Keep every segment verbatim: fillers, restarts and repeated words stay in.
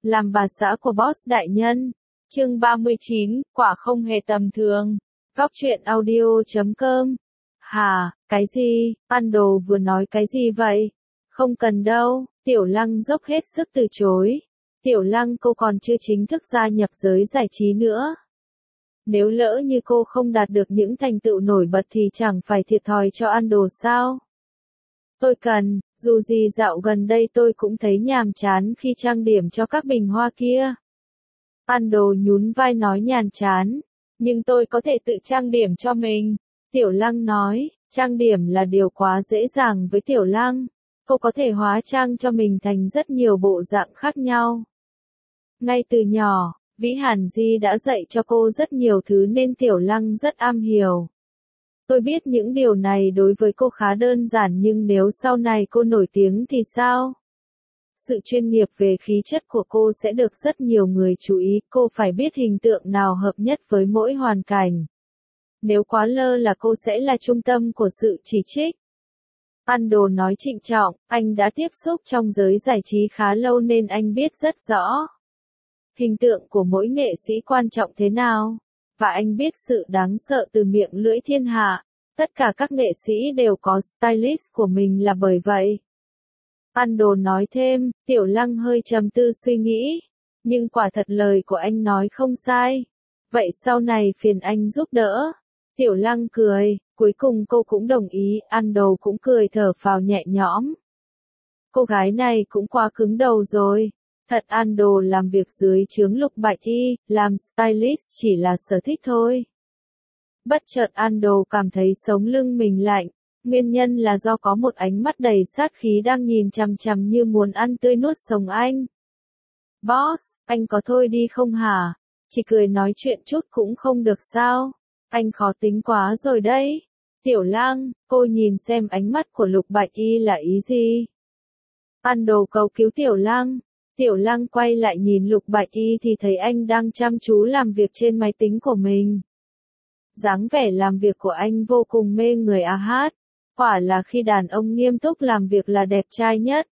làm bà xã của boss đại nhân. Chương ba mươi chín, quả không hề tầm thường. Góc truyện audio chấm com. Hà, cái gì? Ando vừa nói cái gì vậy? Không cần đâu, Tiểu Lăng dốc hết sức từ chối. Tiểu Lăng, cô còn chưa chính thức gia nhập giới giải trí nữa. Nếu lỡ như cô không đạt được những thành tựu nổi bật thì chẳng phải thiệt thòi cho Ando sao? Tôi cần, dù gì dạo gần đây tôi cũng thấy nhàm chán khi trang điểm cho các bình hoa kia. Ando nhún vai nói nhàm chán, nhưng tôi có thể tự trang điểm cho mình. Tiểu Lăng nói, trang điểm là điều quá dễ dàng với Tiểu Lăng. Cô có thể hóa trang cho mình thành rất nhiều bộ dạng khác nhau. Ngay từ nhỏ, Vĩ Hàn Di đã dạy cho cô rất nhiều thứ nên Tiểu Lăng rất am hiểu. Tôi biết những điều này đối với cô khá đơn giản, nhưng nếu sau này cô nổi tiếng thì sao? Sự chuyên nghiệp về khí chất của cô sẽ được rất nhiều người chú ý, cô phải biết hình tượng nào hợp nhất với mỗi hoàn cảnh. Nếu quá lơ là cô sẽ là trung tâm của sự chỉ trích. Ando nói trịnh trọng, anh đã tiếp xúc trong giới giải trí khá lâu nên anh biết rất rõ hình tượng của mỗi nghệ sĩ quan trọng thế nào. Và anh biết sự đáng sợ từ miệng lưỡi thiên hạ. Tất cả các nghệ sĩ đều có stylist của mình là bởi vậy. Ando nói thêm, Tiểu Lăng hơi trầm tư suy nghĩ. Nhưng quả thật lời của anh nói không sai. Vậy sau này phiền anh giúp đỡ. Tiểu Lăng cười, cuối cùng cô cũng đồng ý, Ando cũng cười thở phào nhẹ nhõm. Cô gái này cũng quá cứng đầu rồi. Thật, Ando làm việc dưới trướng Lục Bạch Y, làm stylist chỉ là sở thích thôi. Bất chợt Ando cảm thấy sống lưng mình lạnh, nguyên nhân là do có một ánh mắt đầy sát khí đang nhìn chằm chằm như muốn ăn tươi nuốt sống anh. Boss, anh có thôi đi không hả? Chỉ cười nói chuyện chút cũng không được sao? Anh khó tính quá rồi đấy. Tiểu Lăng, cô nhìn xem ánh mắt của Lục Bạch Y là ý gì? Ando cầu cứu Tiểu Lăng. Tiểu Lăng quay lại nhìn Lục Bạch Y thì thấy anh đang chăm chú làm việc trên máy tính của mình. Dáng vẻ làm việc của anh vô cùng mê người a hát. Quả là khi đàn ông nghiêm túc làm việc là đẹp trai nhất.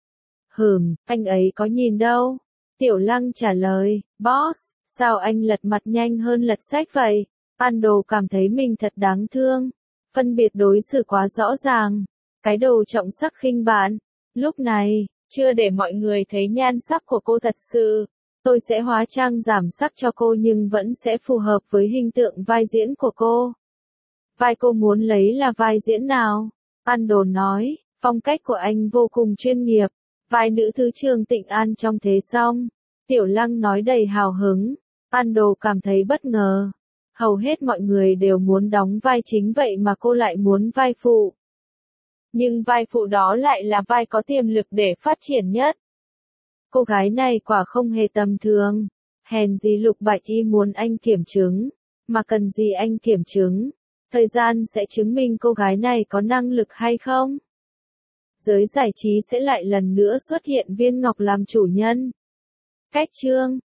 Hừm, anh ấy có nhìn đâu. Tiểu Lăng trả lời, boss, sao anh lật mặt nhanh hơn lật sách vậy? Ando cảm thấy mình thật đáng thương. Phân biệt đối xử quá rõ ràng. Cái đồ trọng sắc khinh bạn. Lúc này, chưa để mọi người thấy nhan sắc của cô thật sự. Tôi sẽ hóa trang giảm sắc cho cô nhưng vẫn sẽ phù hợp với hình tượng vai diễn của cô. Vai cô muốn lấy là vai diễn nào? Ando nói, phong cách của anh vô cùng chuyên nghiệp. Vai nữ thứ trưởng Tịnh An trong Thế Song. Tiểu Lăng nói đầy hào hứng. Ando cảm thấy bất ngờ. Hầu hết mọi người đều muốn đóng vai chính vậy mà cô lại muốn vai phụ. Nhưng vai phụ đó lại là vai có tiềm lực để phát triển nhất. Cô gái này quả không hề tầm thường. Hèn gì Lục Bạch Y muốn anh kiểm chứng. Mà cần gì anh kiểm chứng? Thời gian sẽ chứng minh cô gái này có năng lực hay không. Giới giải trí sẽ lại lần nữa xuất hiện Viên Ngọc làm chủ nhân. Cách chương